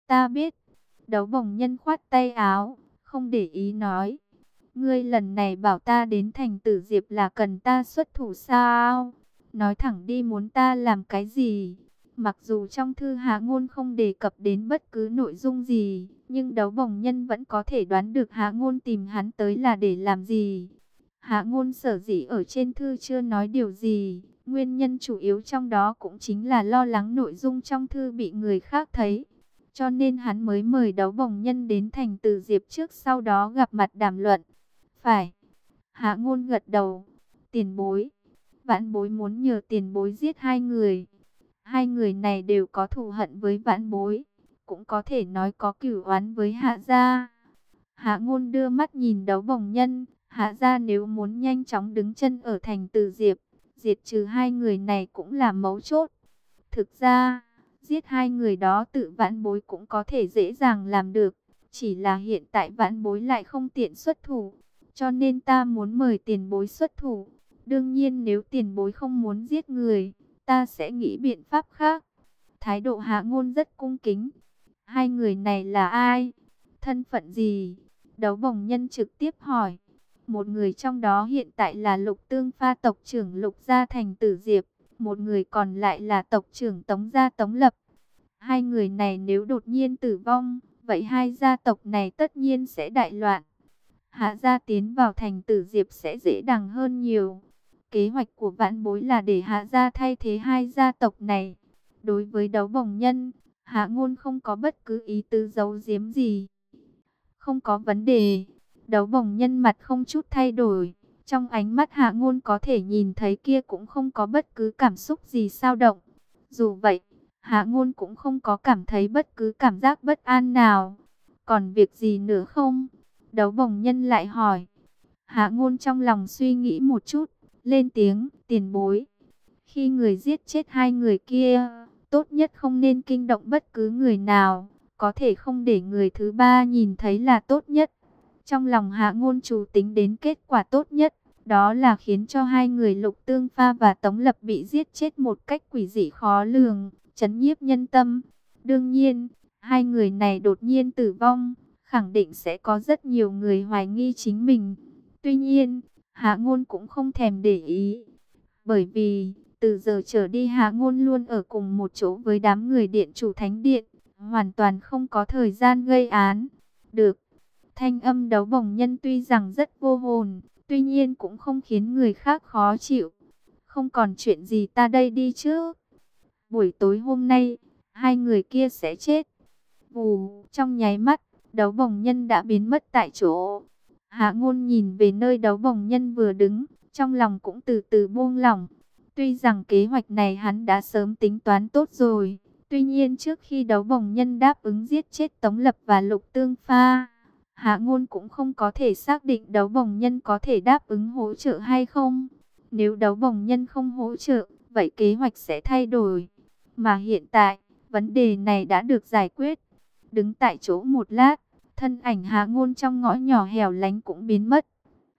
Ta biết. Đấu Bồng Nhân khoát tay áo, không để ý nói. Ngươi lần này bảo ta đến thành Tử Diệp là cần ta xuất thủ sao? Nói thẳng đi, muốn ta làm cái gì? Mặc dù trong thư Hạ Ngôn không đề cập đến bất cứ nội dung gì, nhưng Đấu Bồng Nhân vẫn có thể đoán được Hạ Ngôn tìm hắn tới là để làm gì. Hạ Ngôn sở dĩ ở trên thư chưa nói điều gì, nguyên nhân chủ yếu trong đó cũng chính là lo lắng nội dung trong thư bị người khác thấy. Cho nên hắn mới mời Đấu Bồng Nhân đến thành Từ Diệp trước, sau đó gặp mặt đàm luận. Phải. Hạ Ngôn gật đầu. Tiền bối. Vãn bối muốn nhờ tiền bối giết hai người. Hai người này đều có thù hận với vãn bối. Cũng có thể nói có cửu oán với Hạ gia. Hạ Ngôn đưa mắt nhìn Đấu Bồng Nhân. Hạ gia nếu muốn nhanh chóng đứng chân ở thành Từ Diệp, diệt trừ hai người này cũng là mấu chốt. Thực ra, giết hai người đó tự vãn bối cũng có thể dễ dàng làm được. Chỉ là hiện tại vãn bối lại không tiện xuất thủ. Cho nên ta muốn mời tiền bối xuất thủ. Đương nhiên nếu tiền bối không muốn giết người, ta sẽ nghĩ biện pháp khác. Thái độ Hạ Ngôn rất cung kính. Hai người này là ai? Thân phận gì? Đấu Bồng Nhân trực tiếp hỏi. Một người trong đó hiện tại là Lục Tương Pha tộc trưởng Lục gia thành Tử Diệp. Một người còn lại là tộc trưởng Tống gia Tống Lập. Hai người này nếu đột nhiên tử vong, vậy hai gia tộc này tất nhiên sẽ đại loạn. Hạ gia tiến vào thành Tử Diệp sẽ dễ dàng hơn nhiều. Kế hoạch của vãn bối là để Hạ gia thay thế hai gia tộc này. Đối với Đấu Bồng Nhân, Hạ Ngôn không có bất cứ ý tứ giấu giếm gì. Không có vấn đề. Đấu Bồng Nhân mặt không chút thay đổi. Trong ánh mắt Hạ Ngôn có thể nhìn thấy kia cũng không có bất cứ cảm xúc gì dao động. Dù vậy, Hạ Ngôn cũng không có cảm thấy bất cứ cảm giác bất an nào. Còn việc gì nữa không? Đấu Bồng Nhân lại hỏi. Hạ Ngôn trong lòng suy nghĩ một chút, lên tiếng, tiền bối. Khi người giết chết hai người kia, tốt nhất không nên kinh động bất cứ người nào. Có thể không để người thứ ba nhìn thấy là tốt nhất. Trong lòng Hạ Ngôn chủ tính đến kết quả tốt nhất. Đó là khiến cho hai người Lục Tương Pha và Tống Lập bị giết chết một cách quỷ dị khó lường, trấn nhiếp nhân tâm. Đương nhiên, hai người này đột nhiên tử vong, khẳng định sẽ có rất nhiều người hoài nghi chính mình. Tuy nhiên, Hạ Ngôn cũng không thèm để ý. Bởi vì, từ giờ trở đi Hạ Ngôn luôn ở cùng một chỗ với đám người điện chủ thánh điện, hoàn toàn không có thời gian gây án. Được, thanh âm Đấu Bồng Nhân tuy rằng rất vô hồn, tuy nhiên cũng không khiến người khác khó chịu. Không còn chuyện gì ta đây đi chứ. Buổi tối hôm nay, hai người kia sẽ chết. Vù, trong nháy mắt, Đấu Bồng Nhân đã biến mất tại chỗ. Hạ Ngôn nhìn về nơi Đấu Bồng Nhân vừa đứng, trong lòng cũng từ từ buông lỏng. Tuy rằng kế hoạch này hắn đã sớm tính toán tốt rồi. Tuy nhiên trước khi Đấu Bồng Nhân đáp ứng giết chết Tống Lập và Lục Tương Pha, Hạ Ngôn cũng không có thể xác định Đấu Bồng Nhân có thể đáp ứng hỗ trợ hay không. Nếu Đấu Bồng Nhân không hỗ trợ, vậy kế hoạch sẽ thay đổi. Mà hiện tại, vấn đề này đã được giải quyết. Đứng tại chỗ một lát, thân ảnh Hạ Ngôn trong ngõ nhỏ hẻo lánh cũng biến mất.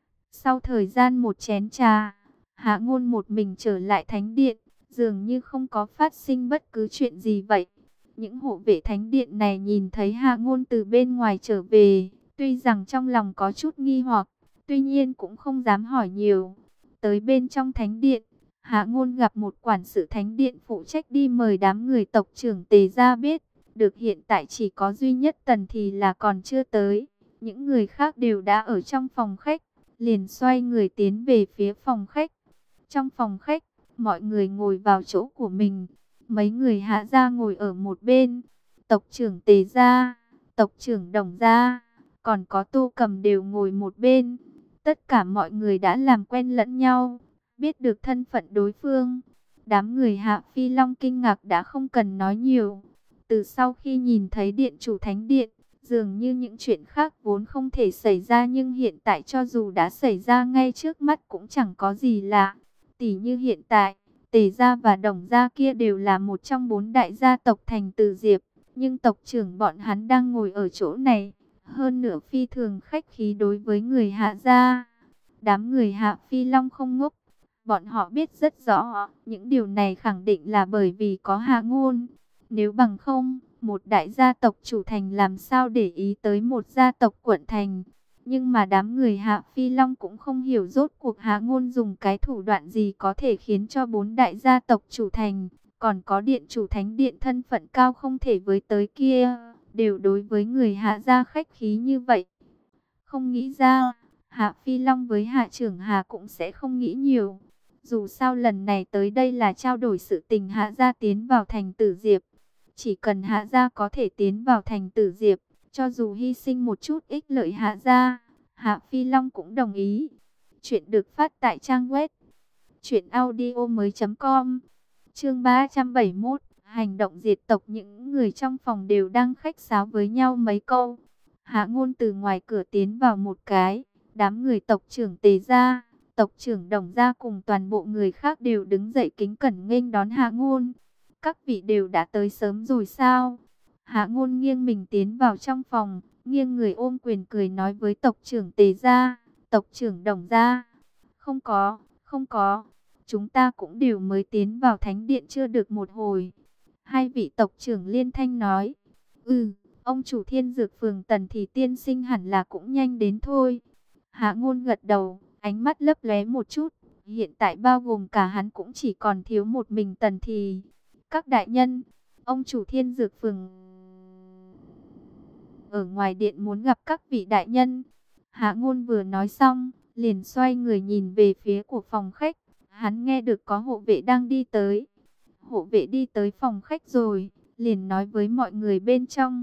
Sau thời gian một chén trà, Hạ Ngôn một mình trở lại thánh điện, dường như không có phát sinh bất cứ chuyện gì vậy. Những hộ vệ thánh điện này nhìn thấy Hạ Ngôn từ bên ngoài trở về, tuy rằng trong lòng có chút nghi hoặc, tuy nhiên cũng không dám hỏi nhiều. Tới bên trong thánh điện, Hạ Ngôn gặp một quản sự thánh điện phụ trách đi mời đám người tộc trưởng Tề ra biết. Được hiện tại chỉ có duy nhất Tần thì là còn chưa tới. Những người khác đều đã ở trong phòng khách, liền xoay người tiến về phía phòng khách. Trong phòng khách, mọi người ngồi vào chỗ của mình. Mấy người Hạ gia ngồi ở một bên. Tộc trưởng Tề gia, tộc trưởng Đồng gia, còn có Tô Cầm đều ngồi một bên. Tất cả mọi người đã làm quen lẫn nhau, biết được thân phận đối phương. Đám người Hạ Phi Long kinh ngạc đã không cần nói nhiều. Từ sau khi nhìn thấy điện chủ thánh điện, dường như những chuyện khác vốn không thể xảy ra, nhưng hiện tại cho dù đã xảy ra ngay trước mắt cũng chẳng có gì lạ. Tỉ như hiện tại, Tề gia và Đồng gia kia đều là một trong 4 đại gia tộc thành Từ Diệp, nhưng tộc trưởng bọn hắn đang ngồi ở chỗ này, hơn nửa phi thường khách khí đối với người Hạ gia. Đám người Hạ Phi Long không ngốc, bọn họ biết rất rõ, những điều này khẳng định là bởi vì có Hạ Ngôn. Nếu bằng không, Một đại gia tộc chủ thành làm sao để ý tới một gia tộc quận thành. Nhưng mà đám người Hạ Phi Long cũng không hiểu rốt cuộc Hạ Ngôn dùng cái thủ đoạn gì có thể khiến cho 4 đại gia tộc chủ thành, còn có điện chủ thánh điện thân phận cao không thể với tới kia, đều đối với người Hạ gia khách khí như vậy. Không nghĩ ra, Hạ Phi Long với Hạ trưởng Hà cũng sẽ không nghĩ nhiều. Dù sao lần này tới đây là trao đổi sự tình Hạ gia tiến vào thành Tử Diệp. Chỉ cần Hạ gia có thể tiến vào thành Tử Diệp, cho dù hy sinh một chút ích lợi Hạ gia, Hạ Phi Long cũng đồng ý. Chuyện được phát tại trang web truyệnaudiomoi.com. Chương 371, hành động diệt tộc. Những người trong phòng đều đang khách sáo với nhau mấy câu. Hạ Ngôn từ ngoài cửa tiến vào một cái, đám người tộc trưởng Tề gia, tộc trưởng Đồng gia cùng toàn bộ người khác đều đứng dậy kính cẩn nghênh đón Hạ Ngôn. Các vị đều đã tới sớm rồi sao? Hạ Ngôn nghiêng mình tiến vào trong phòng, nghiêng người ôm quyền cười nói với tộc trưởng Tề gia, tộc trưởng Đồng gia. Không có, chúng ta cũng đều mới tiến vào thánh điện chưa được một hồi. Hai vị tộc trưởng liên thanh nói, ông chủ Thiên Dược Phường Tần thì tiên sinh hẳn là cũng nhanh đến thôi. Hạ Ngôn gật đầu, ánh mắt lấp lóe một chút. Hiện tại bao gồm cả hắn cũng chỉ còn thiếu một mình Tần thì. Các đại nhân, ông chủ Thiên Dược Phường ở ngoài điện muốn gặp các vị đại nhân. Hạ Ngôn vừa nói xong, liền xoay người nhìn về phía của phòng khách. Hắn nghe được có hộ vệ đang đi tới. Hộ vệ đi tới phòng khách rồi, liền nói với mọi người bên trong.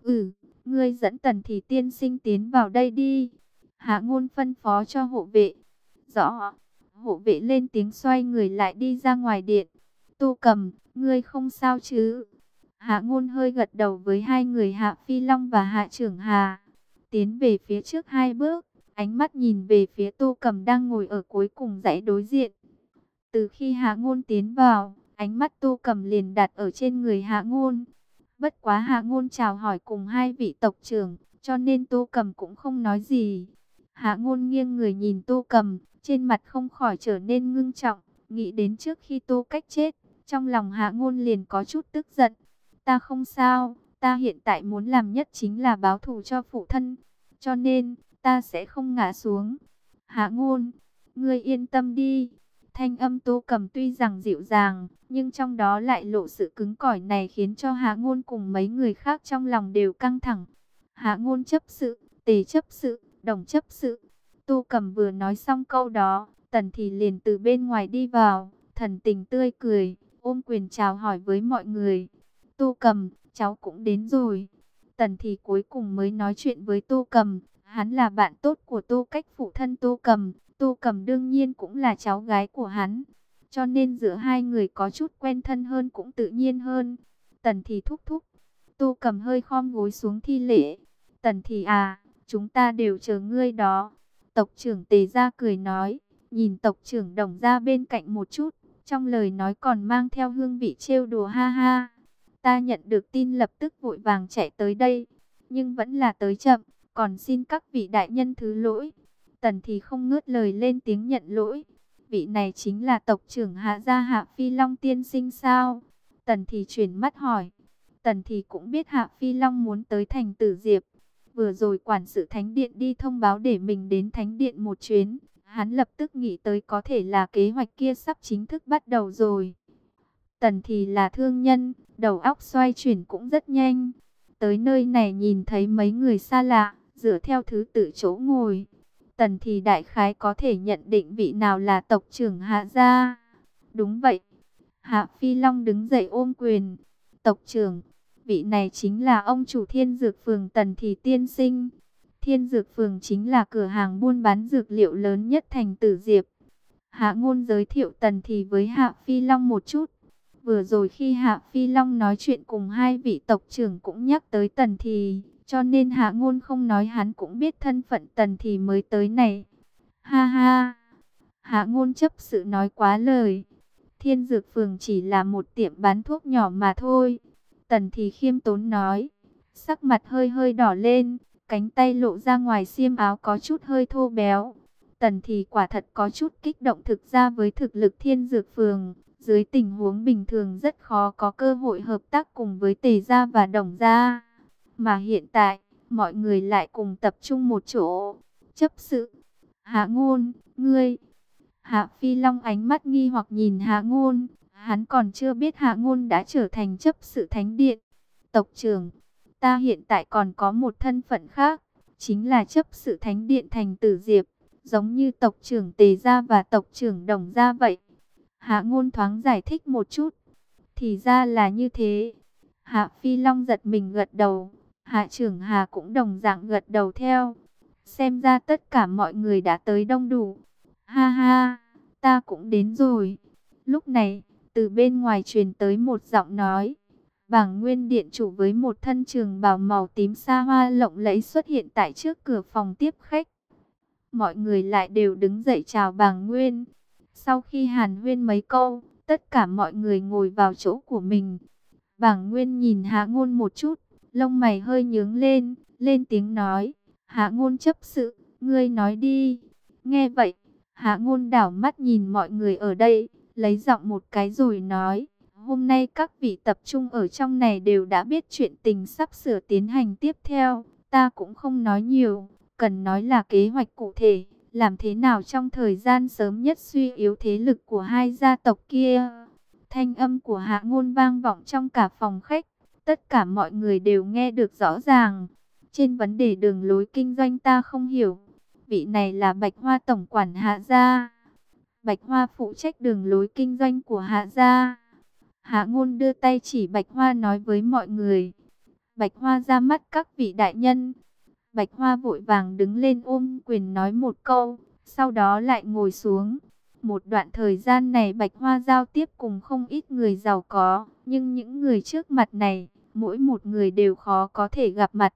Ngươi dẫn Tần thì tiên sinh tiến vào đây đi. Hạ Ngôn phân phó cho hộ vệ. Rõ. Hộ vệ lên tiếng xoay người lại đi ra ngoài điện. Tô Cầm, ngươi không sao chứ? Hạ Ngôn hơi gật đầu với hai người Hạ Phi Long và Hạ Trưởng Hà. Tiến về phía trước 2 bước, ánh mắt nhìn về phía Tô Cầm đang ngồi ở cuối cùng dãy đối diện. Từ khi Hạ Ngôn tiến vào, ánh mắt Tô Cầm liền đặt ở trên người Hạ Ngôn. Bất quá Hạ Ngôn chào hỏi cùng hai vị tộc trưởng, cho nên Tô Cầm cũng không nói gì. Hạ Ngôn nghiêng người nhìn Tô Cầm, trên mặt không khỏi trở nên ngưng trọng, nghĩ đến trước khi Tô Cách chết, trong lòng Hạ Ngôn liền có chút tức giận. Ta không sao, ta hiện tại muốn làm nhất chính là báo thù cho phụ thân, cho nên ta sẽ không ngã xuống. Hạ Ngôn, ngươi yên tâm đi. Thanh âm Tô Cầm tuy rằng dịu dàng, nhưng trong đó lại lộ sự cứng cỏi này khiến cho Hạ Ngôn cùng mấy người khác trong lòng đều căng thẳng. Hạ Ngôn chấp sự, Tề chấp sự, Đồng chấp sự. Tô Cầm vừa nói xong câu đó, Tần thì liền từ bên ngoài đi vào, thần tình tươi cười, ôm quyền chào hỏi với mọi người. Tô Cầm, cháu cũng đến rồi. Tần thì cuối cùng mới nói chuyện với Tô Cầm, hắn là bạn tốt của Tô Cách phụ thân Tô Cầm. Tô Cầm đương nhiên cũng là cháu gái của hắn, cho nên giữa hai người có chút quen thân hơn cũng tự nhiên hơn. Tần thì thúc thúc. Tô Cầm hơi khom gối xuống thi lễ. Tần thì à, chúng ta đều chờ ngươi đó. Tộc trưởng Tề gia cười nói, nhìn tộc trưởng Đồng gia bên cạnh một chút, trong lời nói còn mang theo hương vị trêu đùa ha ha. Ta nhận được tin lập tức vội vàng chạy tới đây, nhưng vẫn là tới chậm, còn xin các vị đại nhân thứ lỗi. Tần thì không ngớt lời lên tiếng nhận lỗi. Vị này chính là tộc trưởng Hạ gia Hạ Phi Long tiên sinh sao? Tần thì chuyển mắt hỏi. Tần thì cũng biết Hạ Phi Long muốn tới thành Tử Diệp. Vừa rồi quản sự thánh điện đi thông báo để mình đến thánh điện một chuyến. Hắn lập tức nghĩ tới có thể là kế hoạch kia sắp chính thức bắt đầu rồi. Tần thì là thương nhân, đầu óc xoay chuyển cũng rất nhanh. Tới nơi này nhìn thấy mấy người xa lạ, dựa theo thứ tự chỗ ngồi. Tần thì đại khái có thể nhận định vị nào là tộc trưởng Hạ gia. Đúng vậy. Hạ Phi Long đứng dậy ôm quyền. Tộc trưởng, vị này chính là ông chủ Thiên Dược Phường Tần thì tiên sinh. Thiên Dược Phường chính là cửa hàng buôn bán dược liệu lớn nhất thành Tử Diệp. Hạ Ngôn giới thiệu Tần thì với Hạ Phi Long một chút. Vừa rồi khi Hạ Phi Long nói chuyện cùng hai vị tộc trưởng cũng nhắc tới Tần thì, cho nên Hạ Ngôn không nói hắn cũng biết thân phận Tần thì mới tới này. Ha ha, Hạ Ngôn chấp sự nói quá lời. Thiên Dược Phường chỉ là một tiệm bán thuốc nhỏ mà thôi. Tần thì khiêm tốn nói, sắc mặt hơi hơi đỏ lên, cánh tay lộ ra ngoài xiêm áo có chút hơi thô béo. Tần thì quả thật có chút kích động, thực ra với thực lực Thiên Dược Phường, Dưới tình huống bình thường rất khó có cơ hội hợp tác cùng với Tề gia và Đồng gia. Mà hiện tại, mọi người lại cùng tập trung một chỗ. Chấp sự, Hạ Ngôn, ngươi. Hạ Phi Long ánh mắt nghi hoặc nhìn Hạ Ngôn. Hắn còn chưa biết Hạ Ngôn đã trở thành chấp sự thánh điện. Tộc trưởng, ta hiện tại còn có một thân phận khác, chính là chấp sự thánh điện thành Tử Diệp, giống như tộc trưởng Tề gia và tộc trưởng Đồng gia vậy. Hạ Ngôn thoáng giải thích một chút. Thì ra là như thế. Hạ Phi Long giật mình gật đầu. Hạ trưởng Hà cũng đồng dạng gật đầu theo. Xem ra tất cả mọi người đã tới đông đủ. Ha ha, ta cũng đến rồi. Lúc này, từ bên ngoài truyền tới một giọng nói. Bảng Nguyên Điện chủ với một thân trường bào màu tím sa hoa lộng lẫy xuất hiện tại trước cửa phòng tiếp khách. Mọi người lại đều đứng dậy chào Bảng Nguyên. Sau khi hàn huyên mấy câu, tất cả mọi người ngồi vào chỗ của mình. Bảng Nguyên nhìn Hạ Ngôn một chút, lông mày hơi nhướng lên, lên tiếng nói. Hạ Ngôn chấp sự, ngươi nói đi. Nghe vậy, Hạ Ngôn đảo mắt nhìn mọi người ở đây, lấy giọng một cái rồi nói. Hôm nay các vị tập trung ở trong này đều đã biết chuyện tình sắp sửa tiến hành tiếp theo. Ta cũng không nói nhiều, cần nói là kế hoạch cụ thể. Làm thế nào trong thời gian sớm nhất suy yếu thế lực của hai gia tộc kia. Thanh âm của Hạ Ngôn vang vọng trong cả phòng khách. Tất cả mọi người đều nghe được rõ ràng. Trên vấn đề đường lối kinh doanh ta không hiểu. Vị này là Bạch Hoa tổng quản Hạ gia. Bạch Hoa phụ trách đường lối kinh doanh của Hạ gia. Hạ Ngôn đưa tay chỉ Bạch Hoa nói với mọi người. Bạch Hoa ra mắt các vị đại nhân. Bạch Hoa vội vàng đứng lên ôm quyền nói một câu, sau đó lại ngồi xuống. Một đoạn thời gian này Bạch Hoa giao tiếp cùng không ít người giàu có, nhưng những người trước mặt này, mỗi một người đều khó có thể gặp mặt.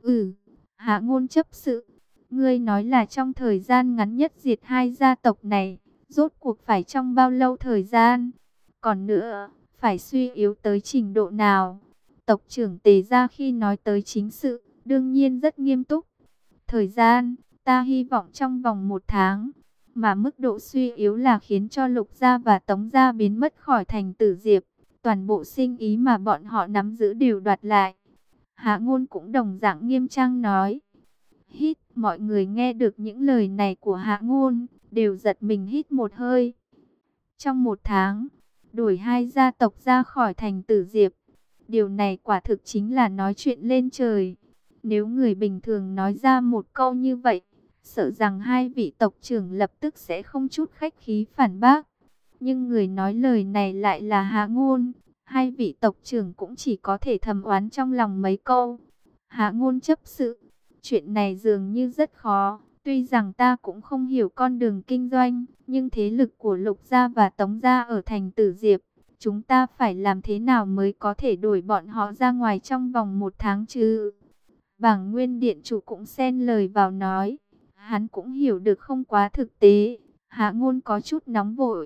Hạ Ngôn chấp sự, ngươi nói là trong thời gian ngắn nhất diệt hai gia tộc này, rốt cuộc phải trong bao lâu thời gian? Còn nữa, phải suy yếu tới trình độ nào? Tộc trưởng Tề gia khi nói tới chính sự, đương nhiên rất nghiêm túc. Thời gian, ta hy vọng trong vòng 1 tháng. Mà mức độ suy yếu là khiến cho Lục gia và Tống gia biến mất khỏi thành Tử Diệp. Toàn bộ sinh ý mà bọn họ nắm giữ đều đoạt lại. Hạ Ngôn cũng đồng dạng nghiêm trang nói. Hít, mọi người nghe được những lời này của Hạ Ngôn, đều giật mình hít một hơi. Trong 1 tháng, đuổi hai gia tộc ra khỏi thành Tử Diệp. Điều này quả thực chính là nói chuyện lên trời. Nếu người bình thường nói ra một câu như vậy, sợ rằng hai vị tộc trưởng lập tức sẽ không chút khách khí phản bác. Nhưng người nói lời này lại là Hạ Ngôn. Hai vị tộc trưởng cũng chỉ có thể thầm oán trong lòng mấy câu. Hạ Ngôn chấp sự, chuyện này dường như rất khó. Tuy rằng ta cũng không hiểu con đường kinh doanh, nhưng thế lực của Lục gia và Tống gia ở thành Tử Diệp, chúng ta phải làm thế nào mới có thể đuổi bọn họ ra ngoài trong vòng 1 tháng chứ? Bảng Nguyên Điện chủ cũng xen lời vào nói. Hắn cũng hiểu được không quá thực tế. Hạ Ngôn có chút nóng vội.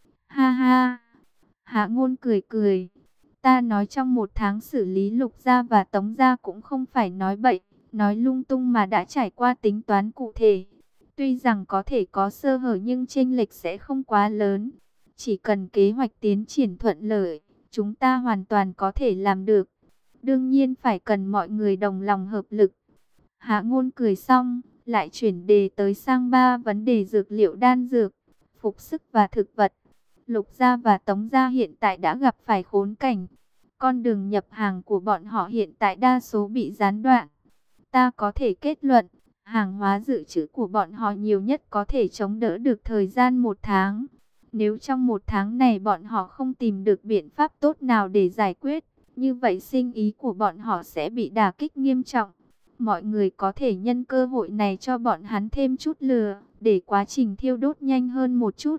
Ha ha. Hạ Ngôn cười cười. Ta nói trong 1 tháng xử lý Lục gia và Tống gia cũng không phải nói bậy, nói lung tung mà đã trải qua tính toán cụ thể. Tuy rằng có thể có sơ hở nhưng chênh lệch sẽ không quá lớn. Chỉ cần kế hoạch tiến triển thuận lợi, chúng ta hoàn toàn có thể làm được. Đương nhiên phải cần mọi người đồng lòng hợp lực. Hạ Ngôn cười xong, lại chuyển đề tới sang 3 vấn đề dược liệu đan dược, phục sức và thực vật. Lục gia và Tống gia hiện tại đã gặp phải khốn cảnh. Con đường nhập hàng của bọn họ hiện tại đa số bị gián đoạn. Ta có thể kết luận, hàng hóa dự trữ của bọn họ nhiều nhất có thể chống đỡ được thời gian 1 tháng. Nếu trong 1 tháng này bọn họ không tìm được biện pháp tốt nào để giải quyết, như vậy sinh ý của bọn họ sẽ bị đả kích nghiêm trọng. Mọi người có thể nhân cơ hội này cho bọn hắn thêm chút lửa, để quá trình thiêu đốt nhanh hơn một chút.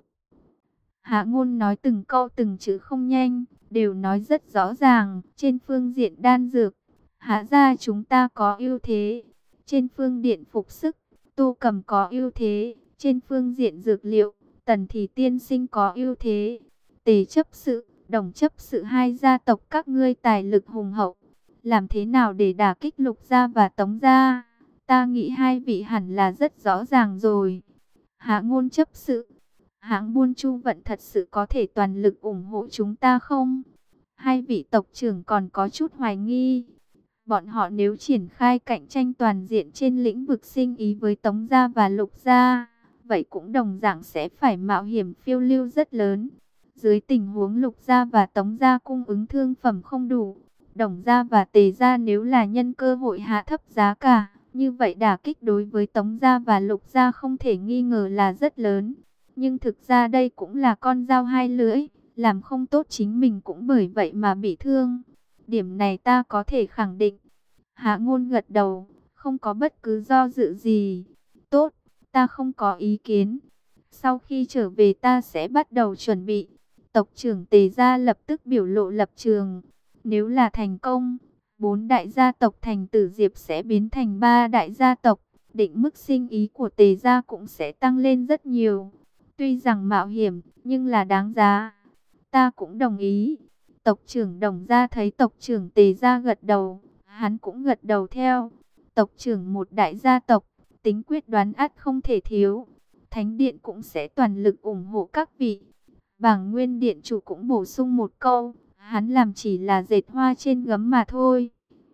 Hạ Ngôn nói từng câu từng chữ không nhanh, đều nói rất rõ ràng. Trên phương diện đan dược, Hạ gia chúng ta có ưu thế. Trên phương diện phục sức, Tô Cầm có ưu thế. Trên phương diện dược liệu, Tần Thì tiên sinh có ưu thế. Tề chấp sự, Đồng chấp sự hai gia tộc các ngươi tài lực hùng hậu. Làm thế nào để đả kích Lục gia và Tống gia? Ta nghĩ hai vị hẳn là rất rõ ràng rồi. Hạ Ngôn chấp sự, hãng buôn Chu Vận thật sự có thể toàn lực ủng hộ chúng ta không? Hai vị tộc trưởng còn có chút hoài nghi. Bọn họ nếu triển khai cạnh tranh toàn diện trên lĩnh vực sinh ý với Tống Gia và Lục Gia, vậy cũng đồng dạng sẽ phải mạo hiểm phiêu lưu rất lớn. Dưới tình huống Lục Gia và Tống Gia cung ứng thương phẩm không đủ, Đồng Gia và Tề Gia nếu là nhân cơ hội hạ thấp giá cả, như vậy đả kích đối với Tống Gia và Lục Gia không thể nghi ngờ là rất lớn. Nhưng thực ra đây cũng là con dao hai lưỡi, làm không tốt chính mình cũng bởi vậy mà bị thương. Điểm này ta có thể khẳng định. Hạ Ngôn gật đầu, không có bất cứ do dự gì. Tốt, ta không có ý kiến. Sau khi trở về ta sẽ bắt đầu chuẩn bị. Tộc trưởng Tề Gia lập tức biểu lộ lập trường. Nếu là thành công, 4 đại gia tộc Thành Tử Diệp sẽ biến thành 3 đại gia tộc. Định mức sinh ý của Tề Gia cũng sẽ tăng lên rất nhiều. Tuy rằng mạo hiểm, nhưng là đáng giá. Ta cũng đồng ý. Tộc trưởng Đồng Gia thấy tộc trưởng Tề Gia gật đầu, hắn cũng gật đầu theo. Tộc trưởng một đại gia tộc, tính quyết đoán ắt không thể thiếu. Thánh điện cũng sẽ toàn lực ủng hộ các vị. Bảng Nguyên điện chủ cũng bổ sung một câu, hắn làm chỉ là dệt hoa trên gấm mà thôi.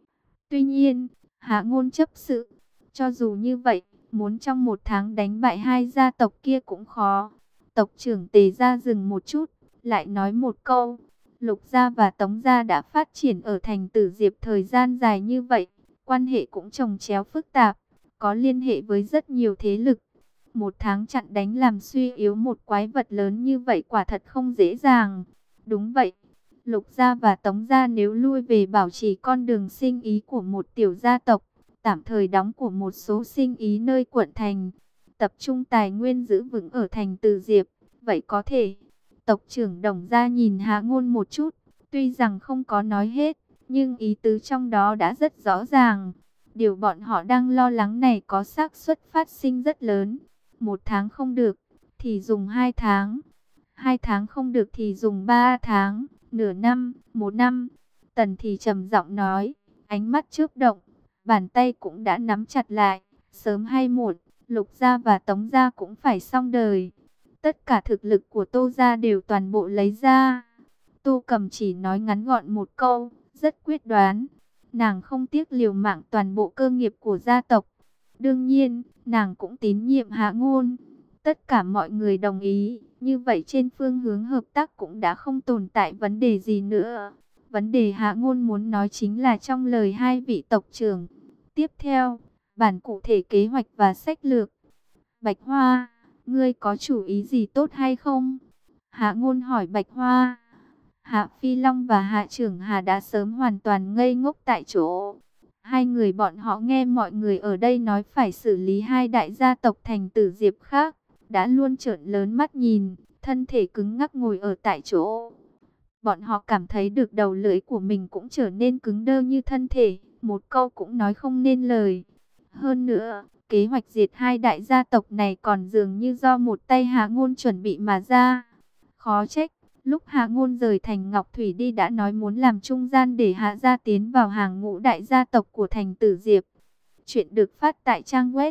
Tuy nhiên, Hạ Ngôn chấp sự, cho dù như vậy, muốn trong 1 tháng đánh bại 2 gia tộc kia cũng khó. Tộc trưởng Tề Gia dừng một chút, lại nói một câu. Lục Gia và Tống Gia đã phát triển ở Thành Tử Diệp thời gian dài như vậy, quan hệ cũng chồng chéo phức tạp, có liên hệ với rất nhiều thế lực. 1 tháng chặn đánh làm suy yếu một quái vật lớn như vậy quả thật không dễ dàng. Đúng vậy, Lục Gia và Tống Gia nếu lui về bảo trì con đường sinh ý của một tiểu gia tộc, tạm thời đóng của một số sinh ý nơi quận thành, tập trung tài nguyên giữ vững ở Thành Tử Diệp, vậy có thể. Tộc trưởng Đồng Gia nhìn Hạ Ngôn một chút, tuy rằng không có nói hết, nhưng ý tứ trong đó đã rất rõ ràng. Điều bọn họ đang lo lắng này có xác suất phát sinh rất lớn. 1 tháng không được, thì dùng 2 tháng. 2 tháng không được thì dùng 3 tháng, nửa năm, 1 năm. Tần thì trầm giọng nói, ánh mắt chớp động, bàn tay cũng đã nắm chặt lại. Sớm hay muộn, Lục Gia và Tống Gia cũng phải xong đời. Tất cả thực lực của Tô Gia đều toàn bộ lấy ra. Tô Cầm chỉ nói ngắn gọn một câu, rất quyết đoán. Nàng không tiếc liều mạng toàn bộ cơ nghiệp của gia tộc. Đương nhiên, nàng cũng tín nhiệm Hạ Ngôn. Tất cả mọi người đồng ý, như vậy trên phương hướng hợp tác cũng đã không tồn tại vấn đề gì nữa. Vấn đề Hạ Ngôn muốn nói chính là trong lời hai vị tộc trưởng. Tiếp theo, bản cụ thể kế hoạch và sách lược. Bạch Hoa, ngươi có chủ ý gì tốt hay không? Hạ Ngôn hỏi Bạch Hoa. Hạ Phi Long và Hạ Trưởng Hà đã sớm hoàn toàn ngây ngốc tại chỗ. Hai người bọn họ nghe mọi người ở đây nói phải xử lý 2 đại gia tộc Thành Tử Diệp khác, đã luôn trợn lớn mắt nhìn, thân thể cứng ngắc ngồi ở tại chỗ. Bọn họ cảm thấy được đầu lưỡi của mình cũng trở nên cứng đơ như thân thể, một câu cũng nói không nên lời. Hơn nữa, kế hoạch diệt 2 đại gia tộc này còn dường như do một tay Hạ Ngôn chuẩn bị mà ra. Khó trách, lúc Hạ Ngôn rời thành Ngọc Thủy đi đã nói muốn làm trung gian để Hạ gia tiến vào hàng ngũ đại gia tộc của Thành Tử Diệp. Chuyện được phát tại trang web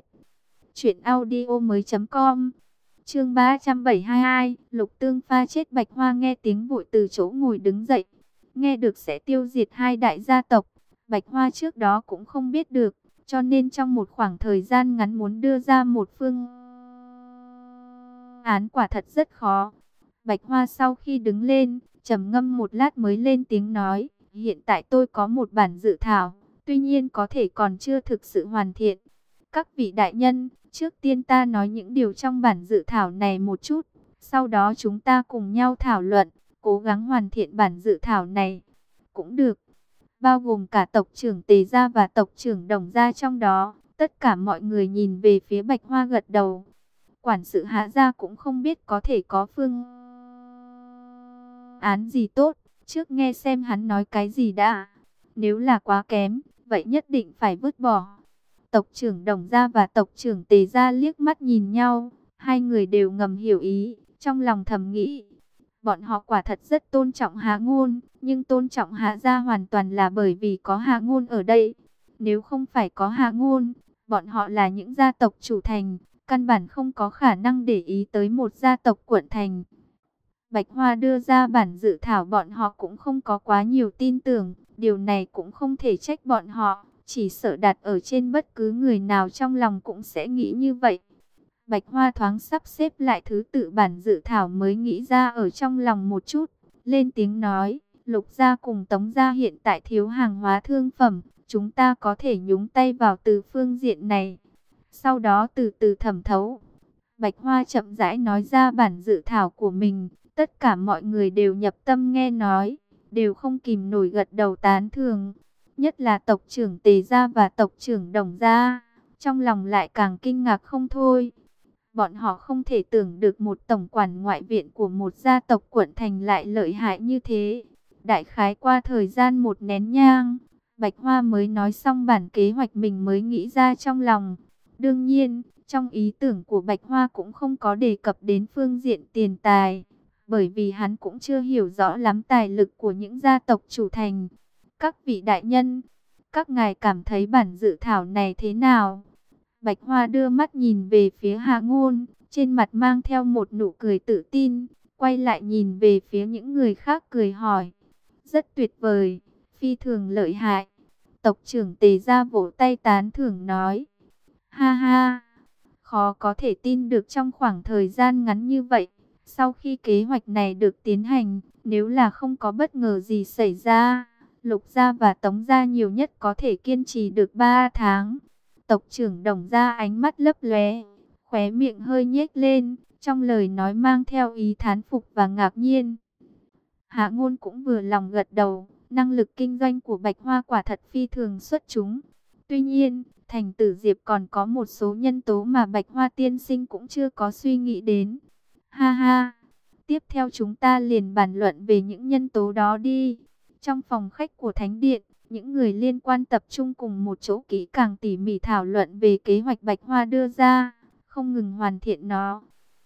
truyệnaudiomoi.com. Chương 372, Lục Tương pha chết. Bạch Hoa nghe tiếng vội từ chỗ ngồi đứng dậy. Nghe được sẽ tiêu diệt 2 đại gia tộc, Bạch Hoa trước đó cũng không biết được, cho nên trong một khoảng thời gian ngắn muốn đưa ra một phương án quả thật rất khó. Bạch Hoa sau khi đứng lên, trầm ngâm một lát mới lên tiếng nói, hiện tại tôi có một bản dự thảo, tuy nhiên có thể còn chưa thực sự hoàn thiện. Các vị đại nhân, trước tiên ta nói những điều trong bản dự thảo này một chút, sau đó chúng ta cùng nhau thảo luận, cố gắng hoàn thiện bản dự thảo này. Cũng được, bao gồm cả tộc trưởng Tề Gia và tộc trưởng Đồng Gia trong đó. Tất cả mọi người nhìn về phía Bạch Hoa gật đầu. Quản sự Hạ Gia cũng không biết có thể có phương án gì tốt, trước nghe xem hắn nói cái gì đã. Nếu là quá kém, vậy nhất định phải vứt bỏ. Tộc trưởng Đồng Gia và tộc trưởng Tề Gia liếc mắt nhìn nhau, hai người đều ngầm hiểu ý, trong lòng thầm nghĩ. Bọn họ quả thật rất tôn trọng Hạ Ngôn, nhưng tôn trọng Hạ Gia hoàn toàn là bởi vì có Hạ Ngôn ở đây. Nếu không phải có Hạ Ngôn, bọn họ là những gia tộc chủ thành, căn bản không có khả năng để ý tới một gia tộc quận thành. Bạch Hoa đưa ra bản dự thảo, bọn họ cũng không có quá nhiều tin tưởng, điều này cũng không thể trách bọn họ, chỉ sợ đặt ở trên bất cứ người nào trong lòng cũng sẽ nghĩ như vậy. Bạch Hoa thoáng sắp xếp lại thứ tự bản dự thảo mới nghĩ ra ở trong lòng một chút, lên tiếng nói, Lục gia cùng Tống gia hiện tại thiếu hàng hóa thương phẩm, chúng ta có thể nhúng tay vào từ phương diện này, sau đó từ từ thẩm thấu. Bạch Hoa chậm rãi nói ra bản dự thảo của mình, tất cả mọi người đều nhập tâm nghe nói, đều không kìm nổi gật đầu tán thưởng, nhất là tộc trưởng Tề gia và tộc trưởng Đồng gia, trong lòng lại càng kinh ngạc không thôi. Bọn họ không thể tưởng được một tổng quản ngoại viện của một gia tộc quận thành lại lợi hại như thế. Đại khái qua thời gian một nén nhang, Bạch Hoa mới nói xong bản kế hoạch mình mới nghĩ ra trong lòng. Đương nhiên, trong ý tưởng của Bạch Hoa cũng không có đề cập đến phương diện tiền tài, bởi vì hắn cũng chưa hiểu rõ lắm tài lực của những gia tộc chủ thành. Các vị đại nhân, các ngài cảm thấy bản dự thảo này thế nào? Bạch Hoa đưa mắt nhìn về phía Hạ Ngôn, trên mặt mang theo một nụ cười tự tin, quay lại nhìn về phía những người khác cười hỏi. Rất tuyệt vời, phi thường lợi hại. Tộc trưởng Tề gia vỗ tay tán thưởng nói. Ha ha, khó có thể tin được trong khoảng thời gian ngắn như vậy. Sau khi kế hoạch này được tiến hành, nếu là không có bất ngờ gì xảy ra, Lục gia và Tống gia nhiều nhất có thể kiên trì được 3 tháng. Tộc trưởng Đồng gia ánh mắt lấp lóe, khóe miệng hơi nhếch lên, trong lời nói mang theo ý thán phục và ngạc nhiên. Hạ Ngôn cũng vừa lòng gật đầu, năng lực kinh doanh của Bạch Hoa quả thật phi thường xuất chúng. Tuy nhiên, thành Tử Diệp còn có một số nhân tố mà Bạch Hoa tiên sinh cũng chưa có suy nghĩ đến. Ha ha, tiếp theo chúng ta liền bàn luận về những nhân tố đó đi. Trong phòng khách của Thánh Điện, những người liên quan tập trung cùng một chỗ kỹ càng tỉ mỉ thảo luận về kế hoạch Bạch Hoa đưa ra, không ngừng hoàn thiện nó.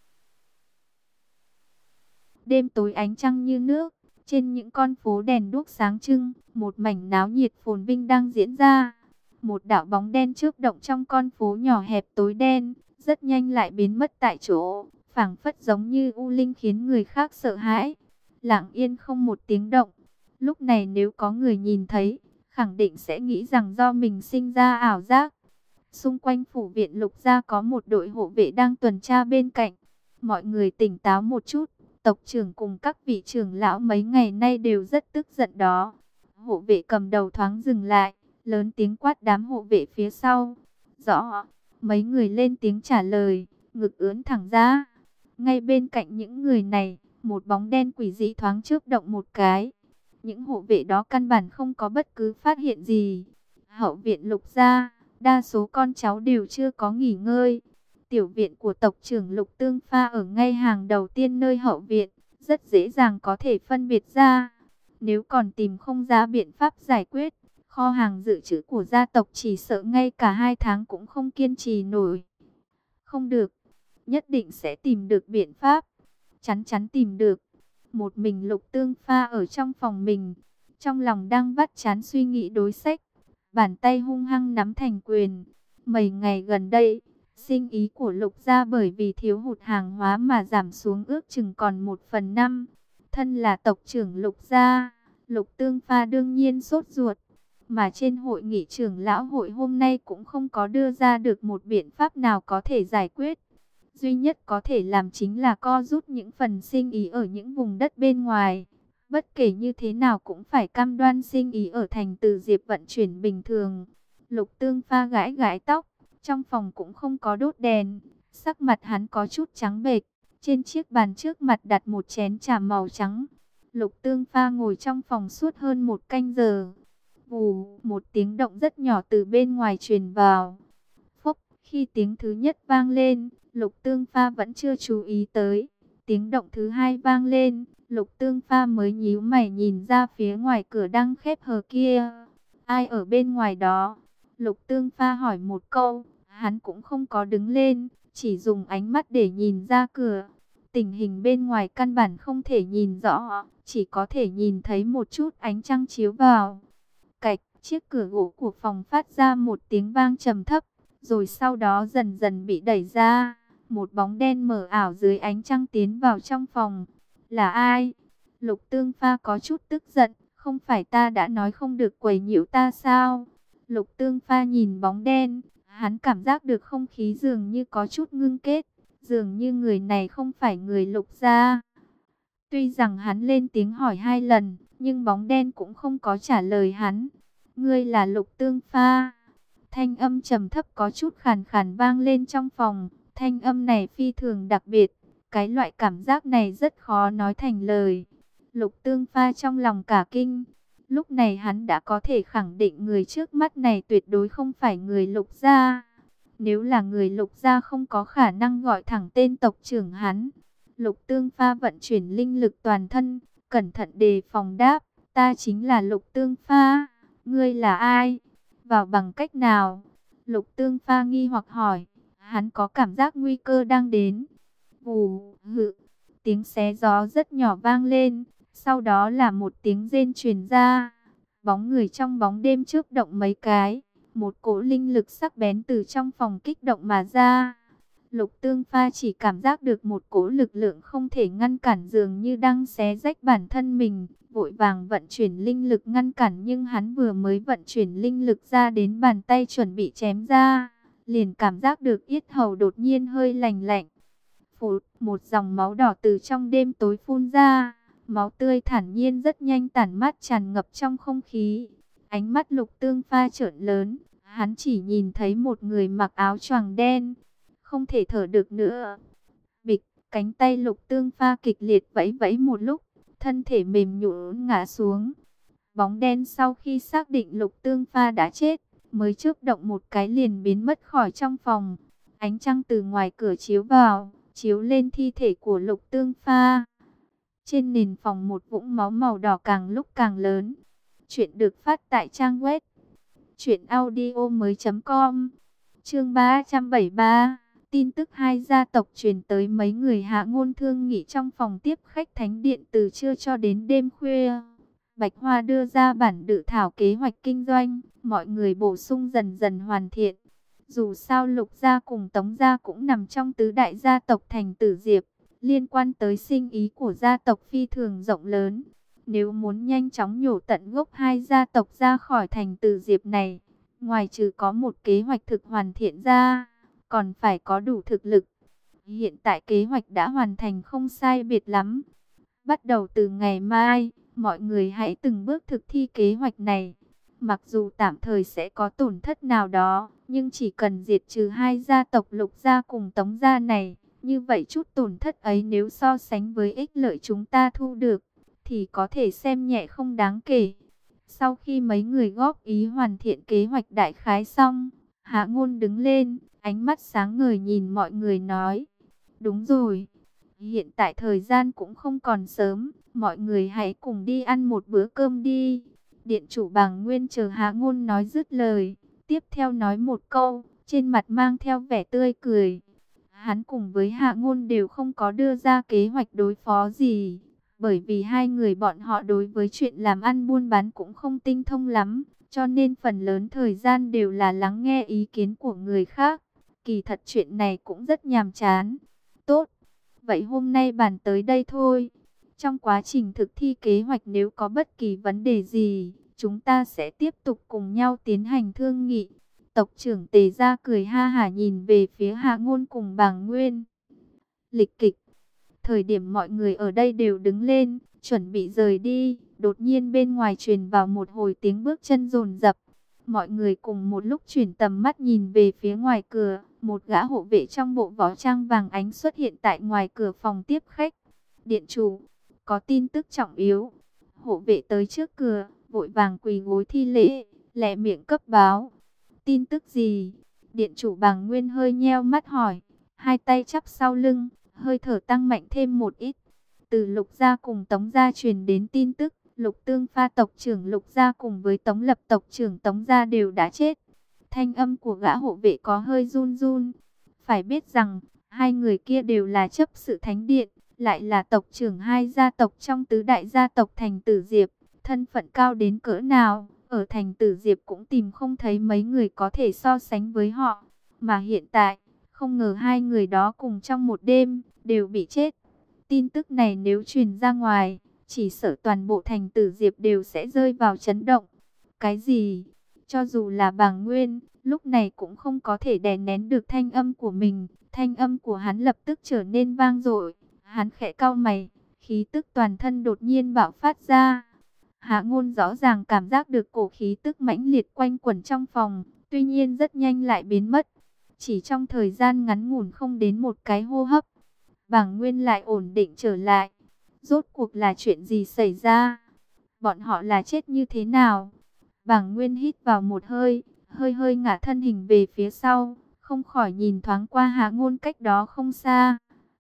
Đêm tối ánh trăng như nước, trên những con phố đèn đuốc sáng trưng, một mảnh náo nhiệt phồn vinh đang diễn ra. Một đạo bóng đen chớp động trong con phố nhỏ hẹp tối đen, rất nhanh lại biến mất tại chỗ, phảng phất giống như u linh khiến người khác sợ hãi. Lặng yên không một tiếng động. Lúc này nếu có người nhìn thấy, khẳng định sẽ nghĩ rằng do mình sinh ra ảo giác. Xung quanh phủ viện Lục gia có một đội hộ vệ đang tuần tra bên cạnh. Mọi người tỉnh táo một chút, tộc trưởng cùng các vị trưởng lão mấy ngày nay đều rất tức giận đó. Hộ vệ cầm đầu thoáng dừng lại, lớn tiếng quát đám hộ vệ phía sau. Rõ, mấy người lên tiếng trả lời, ngực ưỡn thẳng ra. Ngay bên cạnh những người này, một bóng đen quỷ dị thoáng chớp động một cái. Những hộ vệ đó căn bản không có bất cứ phát hiện gì. Hậu viện Lục gia, đa số con cháu đều chưa có nghỉ ngơi. Tiểu viện của tộc trưởng Lục Tương Pha ở ngay hàng đầu tiên nơi hậu viện, rất dễ dàng có thể phân biệt ra. Nếu còn tìm không ra biện pháp giải quyết, kho hàng dự trữ của gia tộc chỉ sợ ngay cả 2 tháng cũng không kiên trì nổi. Không được, nhất định sẽ tìm được biện pháp. Chắn chắn tìm được. Một mình Lục Tương Pha ở trong phòng mình, trong lòng đang vắt chán suy nghĩ đối sách, bàn tay hung hăng nắm thành quyền. Mấy ngày gần đây, sinh ý của Lục gia bởi vì thiếu hụt hàng hóa mà giảm xuống ước chừng còn 1/5. Thân là tộc trưởng Lục gia, Lục Tương Pha đương nhiên sốt ruột, mà trên hội nghị trưởng lão hội hôm nay cũng không có đưa ra được một biện pháp nào có thể giải quyết. Duy nhất có thể làm chính là co rút những phần sinh ý ở những vùng đất bên ngoài. Bất kể như thế nào cũng phải cam đoan sinh ý ở thành Từ Diệp vận chuyển bình thường. Lục Tương Pha gãi gãi tóc, trong phòng cũng không có đốt đèn. Sắc mặt hắn có chút trắng bệch, trên chiếc bàn trước mặt đặt một chén trà màu trắng. Lục Tương Pha ngồi trong phòng suốt hơn 1 canh giờ. Vù, một tiếng động rất nhỏ từ bên ngoài truyền vào. Phốc, khi tiếng thứ nhất vang lên, Lục Tương Pha vẫn chưa chú ý tới. Tiếng động thứ hai vang lên, Lục Tương Pha mới nhíu mày nhìn ra phía ngoài cửa đang khép hờ kia. Ai ở bên ngoài đó? Lục Tương Pha hỏi một câu, hắn cũng không có đứng lên, chỉ dùng ánh mắt để nhìn ra cửa. Tình hình bên ngoài căn bản không thể nhìn rõ, chỉ có thể nhìn thấy một chút ánh trăng chiếu vào. Cạch, chiếc cửa gỗ của phòng phát ra một tiếng vang trầm thấp. rồi sau đó dần dần bị đẩy ra. Một bóng đen mờ ảo dưới ánh trăng tiến vào trong phòng. Là ai? Lục Tương Pha có chút tức giận. Không phải ta đã nói không được quấy nhiễu ta sao? Lục Tương Pha nhìn bóng đen. Hắn cảm giác được không khí dường như có chút ngưng kết. Dường như người này không phải người Lục gia. Tuy rằng hắn lên tiếng hỏi 2 lần, nhưng bóng đen cũng không có trả lời hắn. Ngươi là Lục Tương Pha. Thanh âm trầm thấp có chút khàn khàn vang lên trong phòng. Thanh âm này phi thường đặc biệt. Cái loại cảm giác này rất khó nói thành lời. Lục Tương Pha trong lòng cả kinh. Lúc này hắn đã có thể khẳng định người trước mắt này tuyệt đối không phải người Lục gia. Nếu là người Lục gia không có khả năng gọi thẳng tên tộc trưởng hắn. Lục Tương Pha vận chuyển linh lực toàn thân, cẩn thận đề phòng đáp. Ta chính là Lục Tương Pha. Ngươi là ai? Vào bằng cách nào? Lục Tương Pha nghi hoặc hỏi. Hắn có cảm giác nguy cơ đang đến. Vù, hự. Tiếng xé gió rất nhỏ vang lên. Sau đó là một tiếng rên truyền ra. Bóng người trong bóng đêm chớp động mấy cái. Một cỗ linh lực sắc bén từ trong phòng kích động mà ra. Lục Tương Pha chỉ cảm giác được một cỗ lực lượng không thể ngăn cản, dường như đang xé rách bản thân mình. Vội vàng vận chuyển linh lực ngăn cản, nhưng hắn vừa mới vận chuyển linh lực ra đến bàn tay chuẩn bị chém ra. Liền cảm giác được yết hầu đột nhiên hơi lạnh lạnh. Phụt, một dòng máu đỏ từ trong đêm tối phun ra. Máu tươi thản nhiên rất nhanh tản mát tràn ngập trong không khí. Ánh mắt Lục Tương Pha trợn lớn. Hắn chỉ nhìn thấy một người mặc áo choàng đen. Không thể thở được nữa. Bịch, cánh tay Lục Tương Pha kịch liệt vẫy vẫy một lúc. Thân thể mềm nhũn ngã xuống. Bóng đen sau khi xác định Lục Tương Pha đã chết, mới chớp động một cái liền biến mất khỏi trong phòng. Ánh trăng từ ngoài cửa chiếu vào, chiếu lên thi thể của Lục Tương Pha. Trên nền phòng một vũng máu màu đỏ càng lúc càng lớn. Chuyện được phát tại trang web truyệnaudiomoi.com. Chương 373. Tin tức hai gia tộc truyền tới, mấy người Hạ Ngôn thương nghị trong phòng tiếp khách thánh điện từ trưa cho đến đêm khuya. Bạch Hoa đưa ra bản dự thảo kế hoạch kinh doanh, mọi người bổ sung dần dần hoàn thiện. Dù sao Lục gia cùng Tống gia cũng nằm trong tứ đại gia tộc thành Tử Diệp, liên quan tới sinh ý của gia tộc phi thường rộng lớn. Nếu muốn nhanh chóng nhổ tận gốc hai gia tộc ra khỏi thành Tử Diệp này, ngoài trừ có một kế hoạch thực hoàn thiện ra, còn phải có đủ thực lực. Hiện tại kế hoạch đã hoàn thành không sai biệt lắm. Bắt đầu từ ngày mai, mọi người hãy từng bước thực thi kế hoạch này. Mặc dù tạm thời sẽ có tổn thất nào đó, nhưng chỉ cần diệt trừ hai gia tộc Lục gia cùng Tống gia này, như vậy chút tổn thất ấy nếu so sánh với ích lợi chúng ta thu được, thì có thể xem nhẹ không đáng kể. Sau khi mấy người góp ý hoàn thiện kế hoạch đại khái xong, Hạ Ngôn đứng lên, ánh mắt sáng ngời nhìn mọi người nói. Đúng rồi, hiện tại thời gian cũng không còn sớm, mọi người hãy cùng đi ăn một bữa cơm đi. Điện chủ Bàng Nguyên chờ Hạ Ngôn nói dứt lời, tiếp theo nói một câu, trên mặt mang theo vẻ tươi cười. Hắn cùng với Hạ Ngôn đều không có đưa ra kế hoạch đối phó gì, bởi vì hai người bọn họ đối với chuyện làm ăn buôn bán cũng không tinh thông lắm, cho nên phần lớn thời gian đều là lắng nghe ý kiến của người khác. Kỳ thật chuyện này cũng rất nhàm chán. Tốt, vậy hôm nay bàn tới đây thôi. Trong quá trình thực thi kế hoạch nếu có bất kỳ vấn đề gì, chúng ta sẽ tiếp tục cùng nhau tiến hành thương nghị. Tộc trưởng Tề Gia cười ha hả nhìn về phía Hạ Ngôn cùng Bàng Nguyên. Lịch kịch. Thời điểm mọi người ở đây đều đứng lên, chuẩn bị rời đi, đột nhiên bên ngoài truyền vào một hồi tiếng bước chân dồn dập. Mọi người cùng một lúc chuyển tầm mắt nhìn về phía ngoài cửa, một gã hộ vệ trong bộ võ trang vàng ánh xuất hiện tại ngoài cửa phòng tiếp khách. Điện chủ, có tin tức trọng yếu. Hộ vệ tới trước cửa, vội vàng quỳ gối thi lễ, lẹ miệng cấp báo. Tin tức gì? Điện chủ Bàng Nguyên hơi nheo mắt hỏi, hai tay chắp sau lưng, hơi thở tăng mạnh thêm một ít. Từ Lục gia cùng Tống gia truyền đến tin tức, Lục Tương Pha tộc trưởng Lục gia cùng với Tống Lập tộc trưởng Tống gia đều đã chết. Thanh âm của gã hộ vệ có hơi run run. Phải biết rằng, hai người kia đều là chấp sự thánh điện, lại là tộc trưởng hai gia tộc trong tứ đại gia tộc thành Tử Diệp. Thân phận cao đến cỡ nào, ở thành Tử Diệp cũng tìm không thấy mấy người có thể so sánh với họ. Mà hiện tại, không ngờ hai người đó cùng trong một đêm, đều bị chết. Tin tức này nếu truyền ra ngoài, chỉ sợ toàn bộ thành Tử Diệp đều sẽ rơi vào chấn động. Cái gì? Cho dù là Bàng Nguyên, lúc này cũng không có thể đè nén được thanh âm của mình. Thanh âm của hắn lập tức trở nên vang dội. Hắn khẽ cau mày, khí tức toàn thân đột nhiên bạo phát ra. Hạ Ngôn rõ ràng cảm giác được cổ khí tức mãnh liệt quanh quẩn trong phòng, tuy nhiên rất nhanh lại biến mất. Chỉ trong thời gian ngắn ngủn không đến một cái hô hấp, Bàng Nguyên lại ổn định trở lại. Rốt cuộc là chuyện gì xảy ra? Bọn họ là chết như thế nào? Bàng Nguyên hít vào một hơi, hơi hơi ngả thân hình về phía sau, không khỏi nhìn thoáng qua Hạ Ngôn cách đó không xa.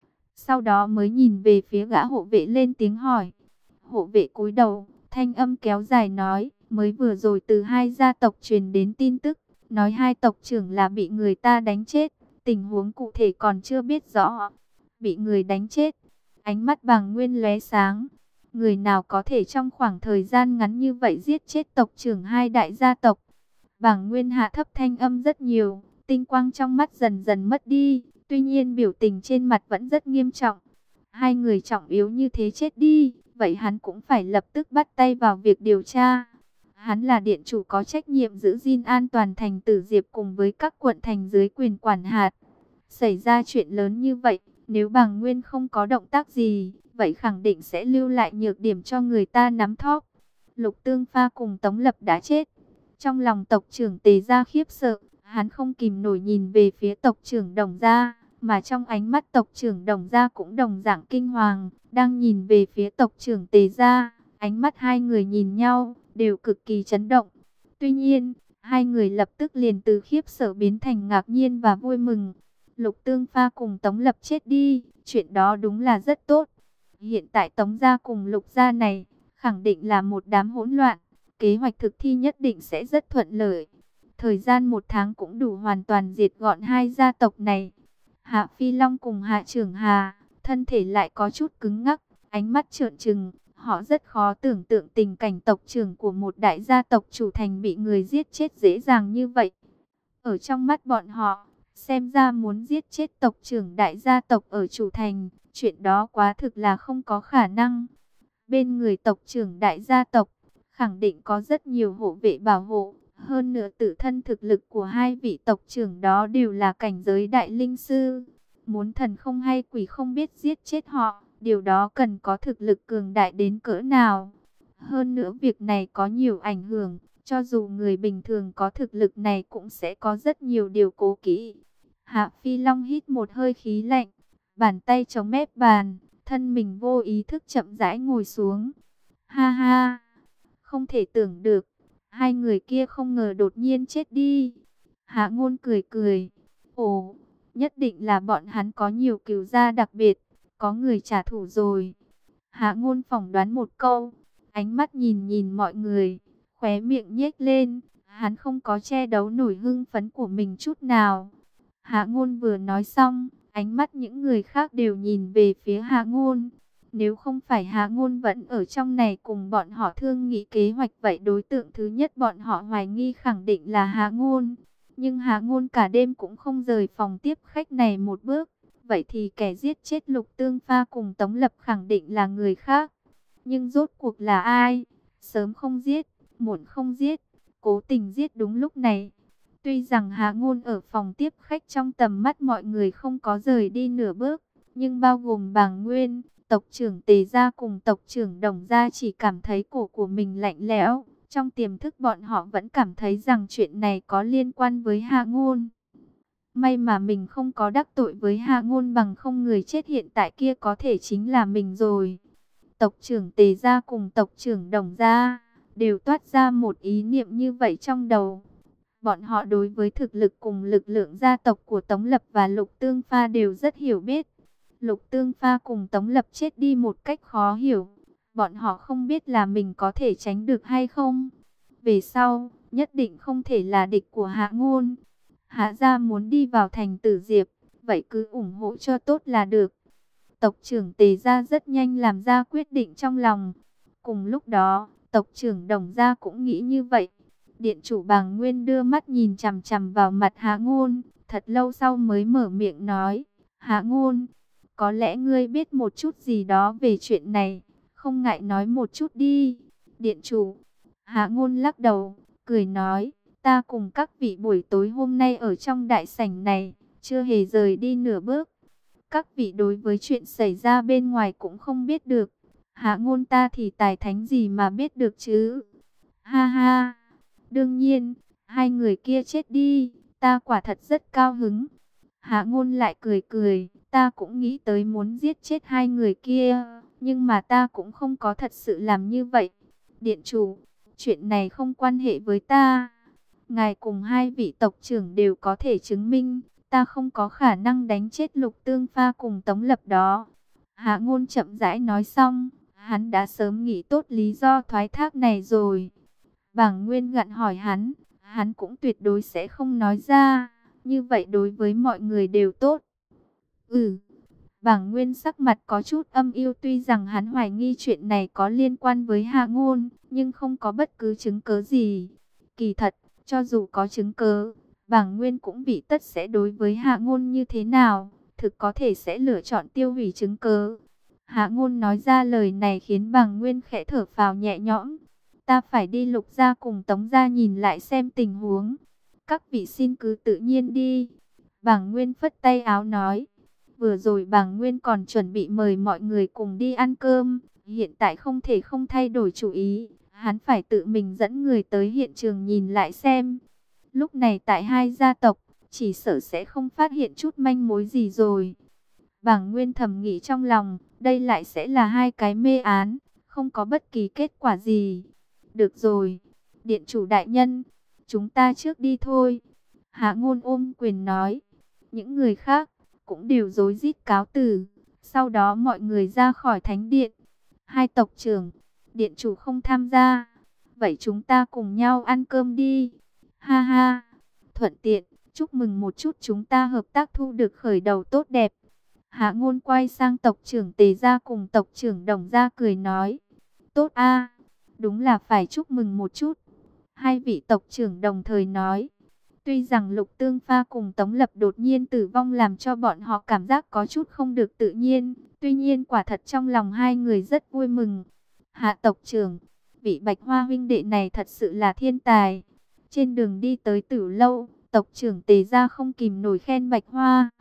Sau đó mới nhìn về phía gã hộ vệ lên tiếng hỏi. Hộ vệ cúi đầu, thanh âm kéo dài nói, mới vừa rồi từ hai gia tộc truyền đến tin tức, nói hai tộc trưởng là bị người ta đánh chết, tình huống cụ thể còn chưa biết rõ. Bị người đánh chết, ánh mắt Bàng Nguyên lóe sáng. Người nào có thể trong khoảng thời gian ngắn như vậy giết chết tộc trưởng hai đại gia tộc? Bàng Nguyên hạ thấp thanh âm rất nhiều, tinh quang trong mắt dần dần mất đi, tuy nhiên biểu tình trên mặt vẫn rất nghiêm trọng. Hai người trọng yếu như thế chết đi, vậy hắn cũng phải lập tức bắt tay vào việc điều tra. Hắn là điện chủ có trách nhiệm giữ gìn an toàn thành Tử Diệp cùng với các quận thành dưới quyền quản hạt. Xảy ra chuyện lớn như vậy, nếu Bàng Nguyên không có động tác gì, vậy khẳng định sẽ lưu lại nhược điểm cho người ta nắm thóp. Lục Tương Pha cùng Tống Lập đã chết. Trong lòng tộc trưởng Tề Gia khiếp sợ, hắn không kìm nổi nhìn về phía tộc trưởng Đồng Gia, mà trong ánh mắt tộc trưởng Đồng Gia cũng đồng dạng kinh hoàng, đang nhìn về phía tộc trưởng Tề Gia. Ánh mắt hai người nhìn nhau, đều cực kỳ chấn động. Tuy nhiên, hai người lập tức liền từ khiếp sợ biến thành ngạc nhiên và vui mừng. Lục Tương Pha cùng Tống Lập chết đi, chuyện đó đúng là rất tốt. Hiện tại Tống Gia cùng Lục Gia này, khẳng định là một đám hỗn loạn. Kế hoạch thực thi nhất định sẽ rất thuận lợi. Thời gian một tháng cũng đủ hoàn toàn diệt gọn hai gia tộc này. Hạ Phi Long cùng Hạ Trưởng Hà, thân thể lại có chút cứng ngắc, ánh mắt trợn trừng. Họ rất khó tưởng tượng tình cảnh tộc trưởng của một đại gia tộc chủ thành bị người giết chết dễ dàng như vậy. Ở trong mắt bọn họ, xem ra muốn giết chết tộc trưởng đại gia tộc ở chủ thành, chuyện đó quá thực là không có khả năng. Bên người tộc trưởng đại gia tộc, khẳng định có rất nhiều hộ vệ bảo hộ. Hơn nữa tự thân thực lực của hai vị tộc trưởng đó đều là cảnh giới đại linh sư. Muốn thần không hay quỷ không biết giết chết họ, điều đó cần có thực lực cường đại đến cỡ nào. Hơn nữa việc này có nhiều ảnh hưởng, cho dù người bình thường có thực lực này cũng sẽ có rất nhiều điều cố kỵ. Hạ Phi Long hít một hơi khí lạnh, bàn tay chống mép bàn, thân mình vô ý thức chậm rãi ngồi xuống. Ha ha, không thể tưởng được, hai người kia không ngờ đột nhiên chết đi. Hạ Ngôn cười cười, ồ, nhất định là bọn hắn có nhiều cừu gia đặc biệt, có người trả thù rồi. Hạ Ngôn phỏng đoán một câu, ánh mắt nhìn nhìn mọi người, khóe miệng nhếch lên, hắn không có che giấu nổi hưng phấn của mình chút nào. Hạ Ngôn vừa nói xong, ánh mắt những người khác đều nhìn về phía Hạ Ngôn. Nếu không phải Hạ Ngôn vẫn ở trong này cùng bọn họ thương nghị kế hoạch, vậy đối tượng thứ nhất bọn họ hoài nghi khẳng định là Hạ Ngôn. Nhưng Hạ Ngôn cả đêm cũng không rời phòng tiếp khách này một bước. Vậy thì kẻ giết chết Lục Tương Pha cùng Tống Lập khẳng định là người khác. Nhưng rốt cuộc là ai? Sớm không giết, muộn không giết, cố tình giết đúng lúc này. Tuy rằng Hạ Ngôn ở phòng tiếp khách trong tầm mắt mọi người không có rời đi nửa bước, nhưng bao gồm Bàng Nguyên, tộc trưởng Tề Gia cùng tộc trưởng Đồng Gia chỉ cảm thấy cổ của mình lạnh lẽo. Trong tiềm thức bọn họ vẫn cảm thấy rằng chuyện này có liên quan với Hạ Ngôn. May mà mình không có đắc tội với Hạ Ngôn, bằng không người chết hiện tại kia có thể chính là mình rồi. Tộc trưởng Tề Gia cùng tộc trưởng Đồng Gia đều toát ra một ý niệm như vậy trong đầu. Bọn họ đối với thực lực cùng lực lượng gia tộc của Tống Lập và Lục Tương Pha đều rất hiểu biết. Lục Tương Pha cùng Tống Lập chết đi một cách khó hiểu. Bọn họ không biết là mình có thể tránh được hay không. Về sau, nhất định không thể là địch của Hạ Ngôn. Hạ gia muốn đi vào thành Tử Diệp, vậy cứ ủng hộ cho tốt là được. Tộc trưởng Tề Gia rất nhanh làm ra quyết định trong lòng. Cùng lúc đó, tộc trưởng Đồng Gia cũng nghĩ như vậy. Điện chủ Bàng Nguyên đưa mắt nhìn chằm chằm vào mặt Hạ Ngôn, thật lâu sau mới mở miệng nói, Hạ Ngôn, có lẽ ngươi biết một chút gì đó về chuyện này, không ngại nói một chút đi. Điện chủ, Hạ Ngôn lắc đầu, cười nói, ta cùng các vị buổi tối hôm nay ở trong đại sảnh này, chưa hề rời đi nửa bước. Các vị đối với chuyện xảy ra bên ngoài cũng không biết được. Hạ Ngôn ta thì tài thánh gì mà biết được chứ? Ha ha, đương nhiên, hai người kia chết đi, ta quả thật rất cao hứng. Hạ Ngôn lại cười cười, ta cũng nghĩ tới muốn giết chết hai người kia, nhưng mà ta cũng không có thật sự làm như vậy. Điện chủ, chuyện này không quan hệ với ta. Ngài cùng hai vị tộc trưởng đều có thể chứng minh, ta không có khả năng đánh chết Lục Tương Pha cùng Tống Lập đó. Hạ Ngôn chậm rãi nói xong, hắn đã sớm nghĩ tốt lý do thoái thác này rồi. Bàng Nguyên gặng hỏi hắn cũng tuyệt đối sẽ không nói ra, như vậy đối với mọi người đều tốt. Ừ, Bàng Nguyên sắc mặt có chút âm u, tuy rằng hắn hoài nghi chuyện này có liên quan với Hạ Ngôn, nhưng không có bất cứ chứng cớ gì. Kỳ thật, cho dù có chứng cớ, Bàng Nguyên cũng bị tất sẽ đối với Hạ Ngôn như thế nào, thực có thể sẽ lựa chọn tiêu hủy chứng cớ. Hạ Ngôn nói ra lời này khiến Bàng Nguyên khẽ thở phào nhẹ nhõm. Ta phải đi Lục gia cùng Tống gia nhìn lại xem tình huống. Các vị xin cứ tự nhiên đi. Bàng Nguyên phất tay áo nói. Vừa rồi Bàng Nguyên còn chuẩn bị mời mọi người cùng đi ăn cơm, hiện tại không thể không thay đổi chủ ý, hắn phải tự mình dẫn người tới hiện trường nhìn lại xem. Lúc này tại hai gia tộc, chỉ sợ sẽ không phát hiện chút manh mối gì rồi. Bàng Nguyên thầm nghĩ trong lòng, đây lại sẽ là hai cái mê án, không có bất kỳ kết quả gì. Được rồi, điện chủ đại nhân, chúng ta trước đi thôi. Hạ Ngôn ôm quyền nói, những người khác cũng đều rối rít cáo từ. Sau đó mọi người ra khỏi thánh điện. Hai tộc trưởng, điện chủ không tham gia. Vậy chúng ta cùng nhau ăn cơm đi. Ha ha, thuận tiện, chúc mừng một chút chúng ta hợp tác thu được khởi đầu tốt đẹp. Hạ Ngôn quay sang tộc trưởng Tề gia cùng tộc trưởng Đồng gia cười nói. Tốt a, đúng là phải chúc mừng một chút. Hai vị tộc trưởng đồng thời nói. Tuy rằng Lục Tương Pha cùng Tống Lập đột nhiên tử vong làm cho bọn họ cảm giác có chút không được tự nhiên. Tuy nhiên quả thật trong lòng hai người rất vui mừng. Hạ tộc trưởng, vị Bạch Hoa huynh đệ này thật sự là thiên tài. Trên đường đi tới Tử Lâu, tộc trưởng Tề gia không kìm nổi khen Bạch Hoa.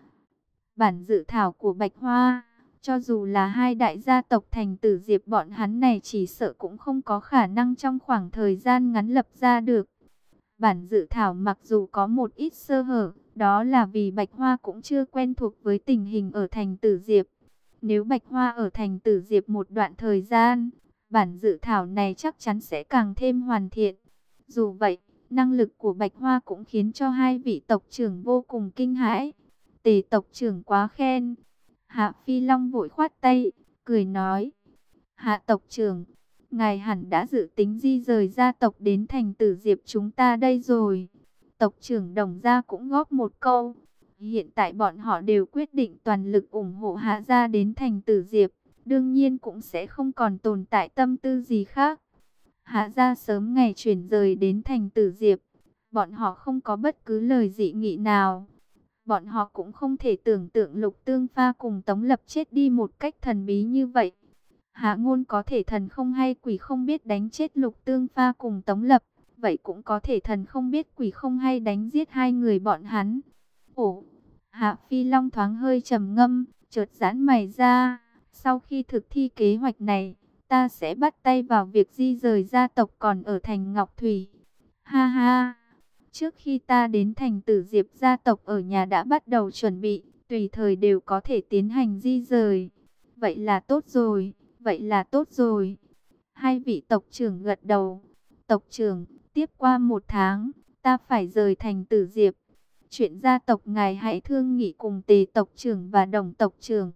Bản dự thảo của Bạch Hoa, cho dù là hai đại gia tộc thành Tử Diệp bọn hắn này chỉ sợ cũng không có khả năng trong khoảng thời gian ngắn lập ra được. Bản dự thảo mặc dù có một ít sơ hở, đó là vì Bạch Hoa cũng chưa quen thuộc với tình hình ở thành Tử Diệp. Nếu Bạch Hoa ở thành Tử Diệp một đoạn thời gian, bản dự thảo này chắc chắn sẽ càng thêm hoàn thiện. Dù vậy, năng lực của Bạch Hoa cũng khiến cho hai vị tộc trưởng vô cùng kinh hãi. Tề tộc trưởng quá khen. Hạ Phi Long vội khoát tay, cười nói. Hạ tộc trưởng, ngài hẳn đã dự tính di rời gia tộc đến thành Tử Diệp chúng ta đây rồi. Tộc trưởng Đồng gia cũng góp một câu. Hiện tại bọn họ đều quyết định toàn lực ủng hộ Hạ gia đến thành Tử Diệp. Đương nhiên cũng sẽ không còn tồn tại tâm tư gì khác. Hạ gia sớm ngày chuyển rời đến thành Tử Diệp. Bọn họ không có bất cứ lời dị nghị nào. Bọn họ cũng không thể tưởng tượng Lục Tương Pha cùng Tống Lập chết đi một cách thần bí như vậy. Hạ Ngôn có thể thần không hay quỷ không biết đánh chết Lục Tương Pha cùng Tống Lập. Vậy cũng có thể thần không biết quỷ không hay đánh giết hai người bọn hắn. Ồ, Hạ Phi Long thoáng hơi trầm ngâm, chợt giãn mày ra. Sau khi thực thi kế hoạch này, ta sẽ bắt tay vào việc di rời gia tộc còn ở thành Ngọc Thủy. Ha ha! Trước khi ta đến thành Tử Diệp, gia tộc ở nhà đã bắt đầu chuẩn bị, tùy thời đều có thể tiến hành di rời. Vậy là tốt rồi, vậy là tốt rồi. Hai vị tộc trưởng gật đầu. Tộc trưởng, tiếp qua 1 tháng, ta phải rời thành Tử Diệp. Chuyện gia tộc ngài hãy thương nghị cùng Tề tộc trưởng và Đồng tộc trưởng.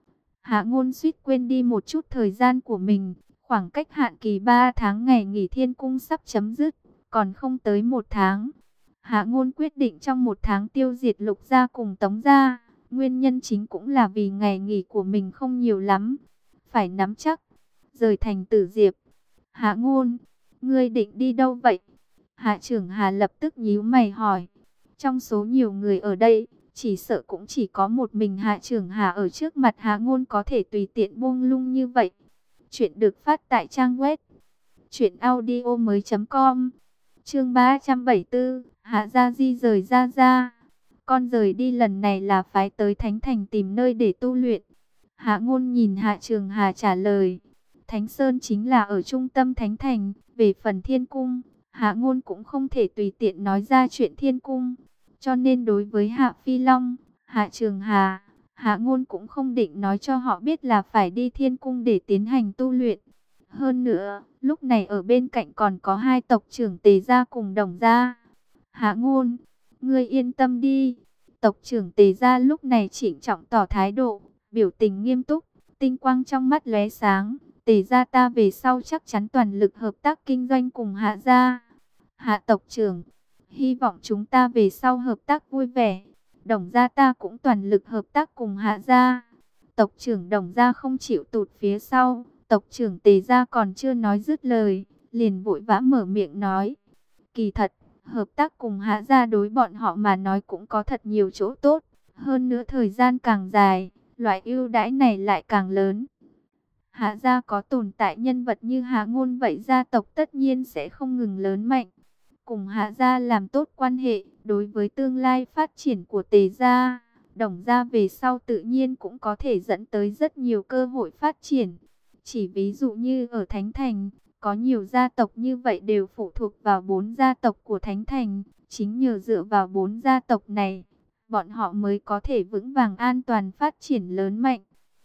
Hạ Ngôn suýt quên đi một chút thời gian của mình. Khoảng cách hạn kỳ 3 tháng ngày nghỉ thiên cung sắp chấm dứt, còn không tới 1 tháng. Hạ Ngôn quyết định trong 1 tháng tiêu diệt Lục gia cùng Tống gia. Nguyên nhân chính cũng là vì ngày nghỉ của mình không nhiều lắm. Phải nắm chắc. Rời thành Tử Diệp. Hạ Ngôn, ngươi định đi đâu vậy? Hạ trưởng Hà lập tức nhíu mày hỏi. Trong số nhiều người ở đây, chỉ sợ cũng chỉ có một mình Hạ Trường Hà ở trước mặt Hạ Ngôn có thể tùy tiện buông lung như vậy. Chuyện được phát tại trang web truyệnaudiomoi.com. Chương 374, Hạ gia di rời ra. Con rời đi lần này là phái tới Thánh Thành tìm nơi để tu luyện. Hạ Ngôn nhìn Hạ Trường Hà trả lời. Thánh Sơn chính là ở trung tâm Thánh Thành. Về phần Thiên Cung, Hạ Ngôn cũng không thể tùy tiện nói ra chuyện Thiên Cung. Cho nên đối với Hạ Phi Long, Hạ Trường Hà, Hạ Ngôn cũng không định nói cho họ biết là phải đi Thiên Cung để tiến hành tu luyện. Hơn nữa, lúc này ở bên cạnh còn có hai tộc trưởng Tề gia cùng Đồng gia. Hạ Ngôn, ngươi yên tâm đi. Tộc trưởng Tề gia lúc này trịnh trọng tỏ thái độ, biểu tình nghiêm túc, tinh quang trong mắt lóe sáng. Tề gia ta về sau chắc chắn toàn lực hợp tác kinh doanh cùng Hạ gia. Hạ tộc trưởng, hy vọng chúng ta về sau hợp tác vui vẻ. Đồng gia ta cũng toàn lực hợp tác cùng Hạ gia. Tộc trưởng Đồng gia không chịu tụt phía sau. Tộc trưởng Tề gia còn chưa nói dứt lời, liền vội vã mở miệng nói. Kỳ thật, hợp tác cùng Hạ gia đối bọn họ mà nói cũng có thật nhiều chỗ tốt. Hơn nữa thời gian càng dài, loại ưu đãi này lại càng lớn. Hạ gia có tồn tại nhân vật như Hạ Ngôn vậy, gia tộc tất nhiên sẽ không ngừng lớn mạnh. Cùng Hạ gia làm tốt quan hệ, đối với tương lai phát triển của Tề gia, Đồng gia về sau tự nhiên cũng có thể dẫn tới rất nhiều cơ hội phát triển. Chỉ ví dụ như ở Thánh Thành, có nhiều gia tộc như vậy đều phụ thuộc vào 4 gia tộc của Thánh Thành. Chính nhờ dựa vào 4 gia tộc này, bọn họ mới có thể vững vàng an toàn phát triển lớn mạnh.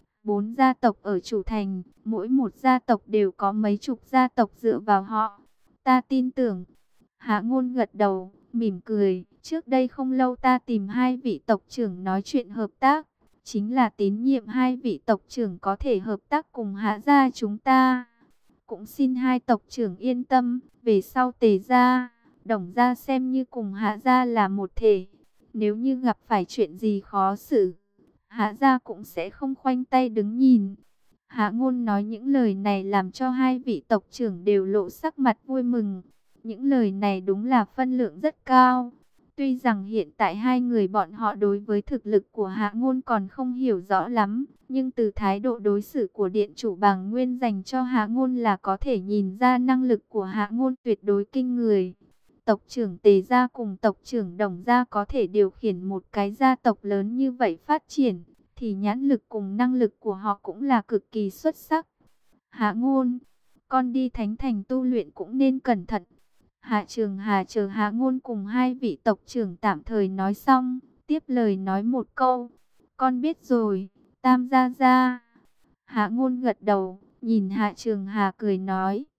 4 gia tộc ở chủ thành, mỗi một gia tộc đều có mấy chục gia tộc dựa vào họ. Ta tin tưởng. Hạ Ngôn gật đầu, mỉm cười. Trước đây không lâu ta tìm hai vị tộc trưởng nói chuyện hợp tác. Chính là tín nhiệm hai vị tộc trưởng có thể hợp tác cùng Hạ gia chúng ta. Cũng xin hai tộc trưởng yên tâm, về sau Tề gia, Đồng gia xem như cùng Hạ gia là một thể. Nếu như gặp phải chuyện gì khó xử, Hạ gia cũng sẽ không khoanh tay đứng nhìn. Hạ Ngôn nói những lời này làm cho hai vị tộc trưởng đều lộ sắc mặt vui mừng. Những lời này đúng là phân lượng rất cao. Tuy rằng hiện tại hai người bọn họ đối với thực lực của Hạ Ngôn còn không hiểu rõ lắm, nhưng từ thái độ đối xử của điện chủ Bàng Nguyên dành cho Hạ Ngôn là có thể nhìn ra năng lực của Hạ Ngôn tuyệt đối kinh người. Tộc trưởng Tề gia cùng tộc trưởng Đồng gia có thể điều khiển một cái gia tộc lớn như vậy phát triển, thì nhãn lực cùng năng lực của họ cũng là cực kỳ xuất sắc. Hạ Ngôn, con đi Thánh Thành tu luyện cũng nên cẩn thận. Hạ Trường Hà chờ Hạ Ngôn cùng hai vị tộc trưởng tạm thời nói xong, tiếp lời nói một câu. Con biết rồi, Tam gia gia. Hạ Ngôn gật đầu, nhìn Hạ Trường Hà cười nói.